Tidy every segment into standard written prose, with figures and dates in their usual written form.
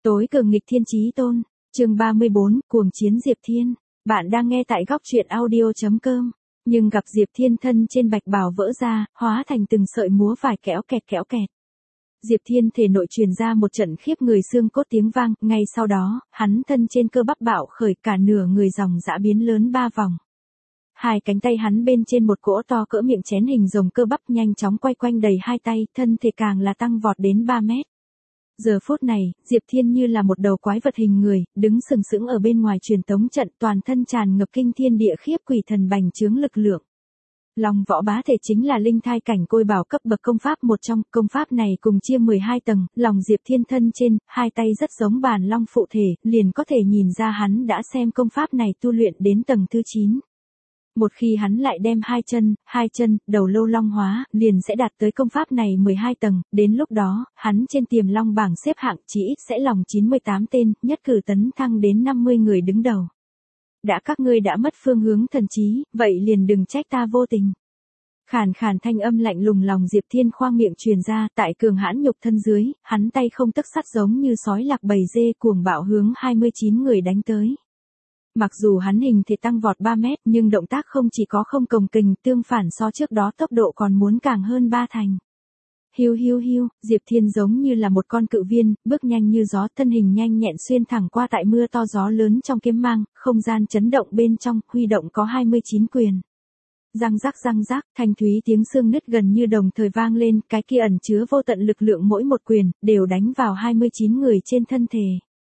Tối cường nghịch thiên chí tôn, chương 34, cuồng chiến Diệp Thiên. Bạn đang nghe tại góc truyện audio.com. Nhưng gặp Diệp Thiên thân trên bạch bào vỡ ra, hóa thành từng sợi múa vải kéo kẹt. Diệp Thiên thể nội truyền ra một trận khiếp người xương cốt tiếng vang, ngay sau đó, hắn thân trên cơ bắp bạo khởi cả nửa người dòng dã biến lớn 3 vòng. Hai cánh tay hắn bên trên một cỗ to cỡ miệng chén hình rồng cơ bắp nhanh chóng quay quanh đầy hai tay, thân thể càng là tăng vọt đến 3 mét. Giờ phút này, Diệp Thiên như là một đầu quái vật hình người, đứng sừng sững ở bên ngoài truyền tống trận, toàn thân tràn ngập kinh thiên địa khiếp quỷ thần bành trướng lực lượng. Long võ bá thể chính là linh thai cảnh côi bảo cấp bậc công pháp một trong, công pháp này cùng chia 12 tầng, lòng Diệp Thiên thân trên, hai tay rất giống bàn long phụ thể, liền có thể nhìn ra hắn đã xem công pháp này tu luyện đến tầng thứ 9. Một khi hắn lại đem hai chân, đầu lâu long hóa, liền sẽ đạt tới công pháp này 12 tầng, đến lúc đó, hắn trên tiềm long bảng xếp hạng chỉ ít sẽ lòng 98 tên, nhất cử tấn thăng đến 50 người đứng đầu. Đã các ngươi đã mất phương hướng thần trí, vậy liền đừng trách ta vô tình. Khàn khàn thanh âm lạnh lùng lòng Diệp Thiên khoang miệng truyền ra, tại cường hãn nhục thân dưới, hắn tay không tấc sắt giống như sói lạc bầy dê cuồng bạo hướng 29 người đánh tới. Mặc dù hắn hình thể tăng vọt 3 mét nhưng động tác không chỉ có không cồng kềnh, tương phản so trước đó tốc độ còn muốn càng hơn 3 thành. Hiu, Diệp Thiên giống như là một con cự viên, bước nhanh như gió, thân hình nhanh nhẹn xuyên thẳng qua tại mưa to gió lớn trong kiếm mang, không gian chấn động bên trong, huy động có 29 quyền. Răng rắc, thanh thúy tiếng xương nứt gần như đồng thời vang lên, cái kia ẩn chứa vô tận lực lượng mỗi một quyền, đều đánh vào 29 người trên thân thể.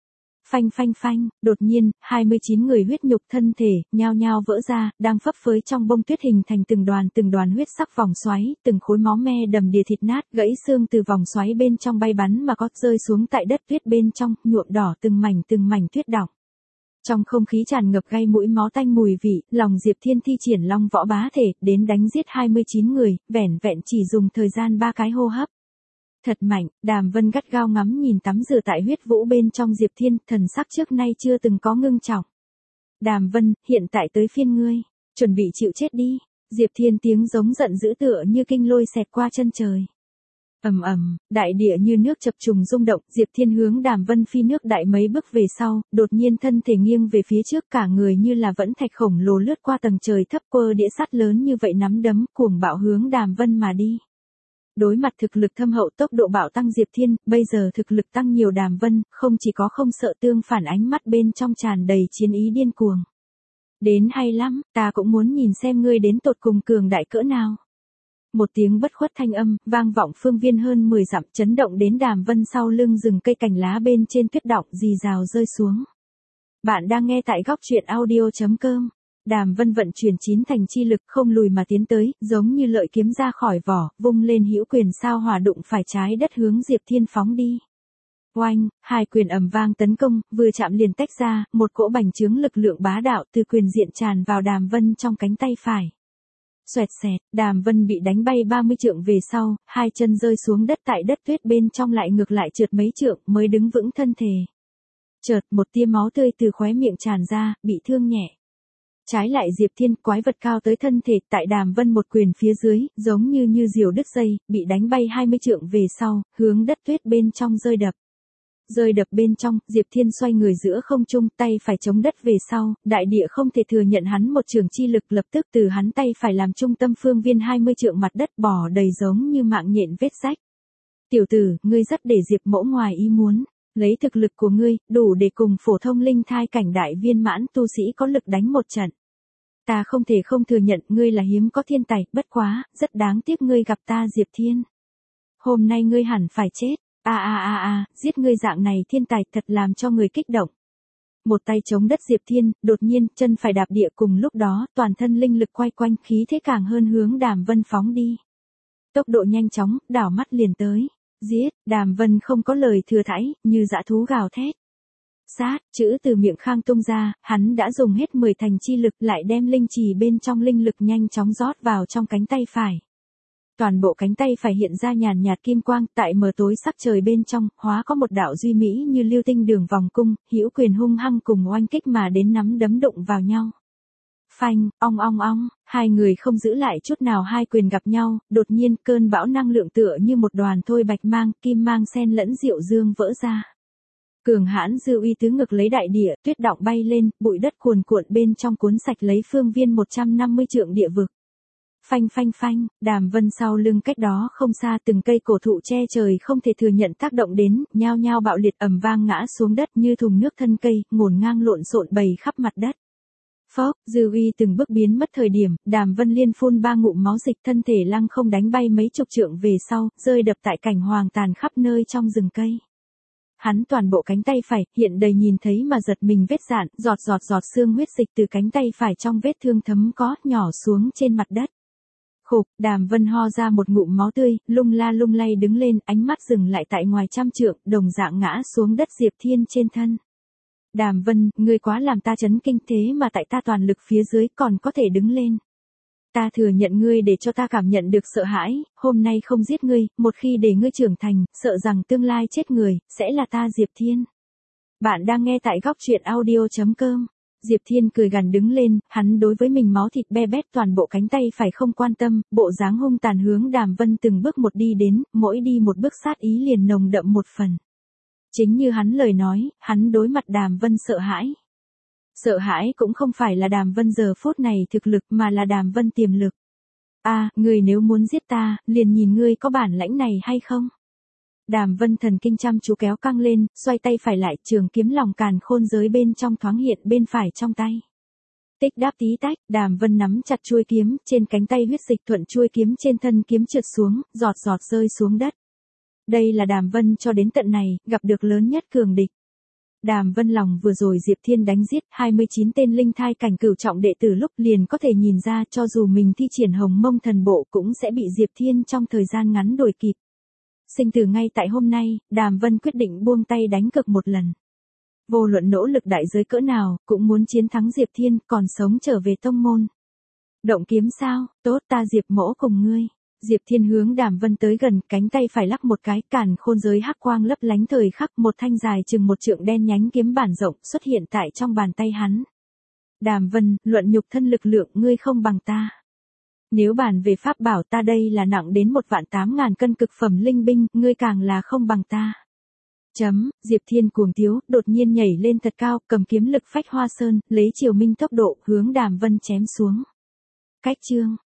Phanh, đột nhiên, 29 người huyết nhục thân thể, nhao nhao vỡ ra, đang phấp phới trong bông tuyết hình thành từng đoàn huyết sắc vòng xoáy, từng khối máu me đầm đìa thịt nát, gãy xương từ vòng xoáy bên trong bay bắn mà có rơi xuống tại đất tuyết bên trong, nhuộm đỏ từng mảnh tuyết đọng. Trong không khí tràn ngập gai mũi máu tanh mùi vị, lòng Diệp Thiên thi triển long võ bá thể, đến đánh giết 29 người, vẻn vẹn chỉ dùng thời gian 3 cái hô hấp. Thật mạnh, Đàm Vân gắt gao ngắm nhìn tắm rửa tại huyết vũ bên trong Diệp Thiên, thần sắc trước nay chưa từng có ngưng trọng. Đàm Vân, hiện tại tới phiên ngươi, chuẩn bị chịu chết đi. Diệp Thiên tiếng giống giận dữ tựa như kinh lôi xẹt qua chân trời. Ầm, đại địa như nước chập trùng rung động, Diệp Thiên hướng Đàm Vân phi nước đại mấy bước về sau, đột nhiên thân thể nghiêng về phía trước, cả người như là vẫn thạch khổng lồ lướt qua tầng trời thấp, quơ đĩa sắt lớn như vậy nắm đấm, cuồng bạo hướng Đàm Vân mà đi. Đối mặt thực lực thâm hậu tốc độ bạo tăng Diệp Thiên, bây giờ thực lực tăng nhiều Đàm Vân, không chỉ có không sợ tương phản ánh mắt bên trong tràn đầy chiến ý điên cuồng. Đến hay lắm, ta cũng muốn nhìn xem ngươi đến tột cùng cường đại cỡ nào. Một tiếng bất khuất thanh âm, vang vọng phương viên hơn 10 dặm, chấn động đến Đàm Vân sau lưng rừng cây cành lá bên trên tuyết đọng rì rào rơi xuống. Bạn đang nghe tại góc truyện audio.com. Đàm Vân vận chuyển 9 thành chi lực không lùi mà tiến tới, giống như lợi kiếm ra khỏi vỏ, vung lên hữu quyền sao hỏa đụng phải trái đất hướng Diệp Thiên phóng đi. Oanh, hai quyền ầm vang tấn công, vừa chạm liền tách ra, một cỗ bành trướng lực lượng bá đạo từ quyền diện tràn vào Đàm Vân trong cánh tay phải. Xoẹt xẹt, Đàm Vân bị đánh bay 30 trượng về sau, hai chân rơi xuống đất tại đất tuyết bên trong lại ngược lại trượt mấy trượng mới đứng vững thân thể. Chợt một tia máu tươi từ khóe miệng tràn ra, bị thương nhẹ. Trái lại Diệp Thiên, quái vật cao tới thân thể, tại Đàm Vân một quyền phía dưới, giống như diều đứt dây, bị đánh bay 20 trượng về sau, hướng đất tuyết bên trong rơi đập. Rơi đập bên trong, Diệp Thiên xoay người giữa không trung, tay phải chống đất về sau, đại địa không thể thừa nhận hắn một trường chi lực, lập tức từ hắn tay phải làm trung tâm phương viên 20 trượng mặt đất bò đầy giống như mạng nhện vết rách. Tiểu tử, ngươi rất để Diệp mẫu ngoài ý muốn. Lấy thực lực của ngươi, đủ để cùng phổ thông linh thai cảnh đại viên mãn tu sĩ có lực đánh một trận. Ta không thể không thừa nhận ngươi là hiếm có thiên tài, bất quá, rất đáng tiếc ngươi gặp ta Diệp Thiên. Hôm nay ngươi hẳn phải chết, giết ngươi dạng này thiên tài thật làm cho người kích động. Một tay chống đất Diệp Thiên, đột nhiên, chân phải đạp địa cùng lúc đó, toàn thân linh lực quay quanh khí thế càng hơn hướng Đàm Vân phóng đi. Tốc độ nhanh chóng, đảo mắt liền tới. Giết, Đàm Vân không có lời thừa thãi, như dã thú gào thét. Sát, chữ từ miệng khang tung ra, hắn đã dùng hết 10 thành chi lực lại đem linh trì bên trong linh lực nhanh chóng rót vào trong cánh tay phải. Toàn bộ cánh tay phải hiện ra nhàn nhạt kim quang, tại mờ tối sắc trời bên trong, hóa có một đạo duy mỹ như lưu tinh đường vòng cung, hữu quyền hung hăng cùng oanh kích mà đến nắm đấm đụng vào nhau. Phanh, ong, hai người không giữ lại chút nào, hai quyền gặp nhau, đột nhiên cơn bão năng lượng tựa như một đoàn thôi bạch mang, kim mang xen lẫn diệu dương vỡ ra. Cường hãn dư uy tứ ngực lấy đại địa, tuyết đọng bay lên, bụi đất cuồn cuộn bên trong cuốn sạch lấy phương viên 150 trượng địa vực. Phanh phanh phanh, Đàm Vân sau lưng cách đó không xa từng cây cổ thụ che trời không thể thừa nhận tác động đến, nhao nhao bạo liệt ầm vang ngã xuống đất như thùng nước thân cây, ngổn ngang lộn xộn bầy khắp mặt đất. Phốc, dư uy từng bước biến mất thời điểm, Đàm Vân liên phun 3 ngụm máu dịch, thân thể lăng không đánh bay mấy chục trượng về sau, rơi đập tại cảnh hoàng tàn khắp nơi trong rừng cây. Hắn toàn bộ cánh tay phải, hiện đầy nhìn thấy mà giật mình vết dạn, giọt giọt giọt xương huyết dịch từ cánh tay phải trong vết thương thấm có, nhỏ xuống trên mặt đất. Khục, Đàm Vân ho ra một ngụm máu tươi, lung la lung lay đứng lên, ánh mắt dừng lại tại ngoài trăm trượng, đồng dạng ngã xuống đất Diệp Thiên trên thân. Đàm Vân, ngươi quá làm ta chấn kinh thế mà tại ta toàn lực phía dưới còn có thể đứng lên. Ta thừa nhận ngươi để cho ta cảm nhận được sợ hãi, hôm nay không giết ngươi, một khi để ngươi trưởng thành, sợ rằng tương lai chết người, sẽ là ta Diệp Thiên. Bạn đang nghe tại góc truyện audio.com. Diệp Thiên cười gằn đứng lên, hắn đối với mình máu thịt be bét toàn bộ cánh tay phải không quan tâm, bộ dáng hung tàn hướng Đàm Vân từng bước một đi đến, mỗi đi một bước sát ý liền nồng đậm một phần. Chính như hắn lời nói, hắn đối mặt Đàm Vân sợ hãi. Sợ hãi cũng không phải là Đàm Vân giờ phút này thực lực mà là Đàm Vân tiềm lực. Ngươi nếu muốn giết ta, liền nhìn ngươi có bản lãnh này hay không? Đàm Vân thần kinh chăm chú kéo căng lên, xoay tay phải lại, trường kiếm lòng càn khôn giới bên trong thoáng hiện bên phải trong tay. Tích đáp tí tách, Đàm Vân nắm chặt chuôi kiếm, trên cánh tay huyết dịch thuận chuôi kiếm trên thân kiếm trượt xuống, giọt giọt rơi xuống đất. Đây là Đàm Vân cho đến tận này, gặp được lớn nhất cường địch. Đàm Vân lòng vừa rồi Diệp Thiên đánh giết 29 tên linh thai cảnh cửu trọng đệ tử lúc liền có thể nhìn ra cho dù mình thi triển hồng mông thần bộ cũng sẽ bị Diệp Thiên trong thời gian ngắn đuổi kịp. Sinh tử ngay tại hôm nay, Đàm Vân quyết định buông tay đánh cược một lần. Vô luận nỗ lực đại giới cỡ nào, cũng muốn chiến thắng Diệp Thiên, còn sống trở về tông môn. Động kiếm sao, tốt ta Diệp mỗ cùng ngươi. Diệp Thiên hướng Đàm Vân tới gần, cánh tay phải lắc một cái, càn khôn giới hắc quang lấp lánh thời khắc, một thanh dài chừng 1 trượng đen nhánh kiếm bản rộng xuất hiện tại trong bàn tay hắn. Đàm Vân, luận nhục thân lực lượng ngươi không bằng ta. Nếu bàn về pháp bảo ta đây là nặng đến 1.800.000 cân cực phẩm linh binh, ngươi càng là không bằng ta. Diệp Thiên cuồng tiếu, đột nhiên nhảy lên thật cao, cầm kiếm lực phách hoa sơn, lấy triều minh tốc độ, hướng Đàm Vân chém xuống. Cách chương,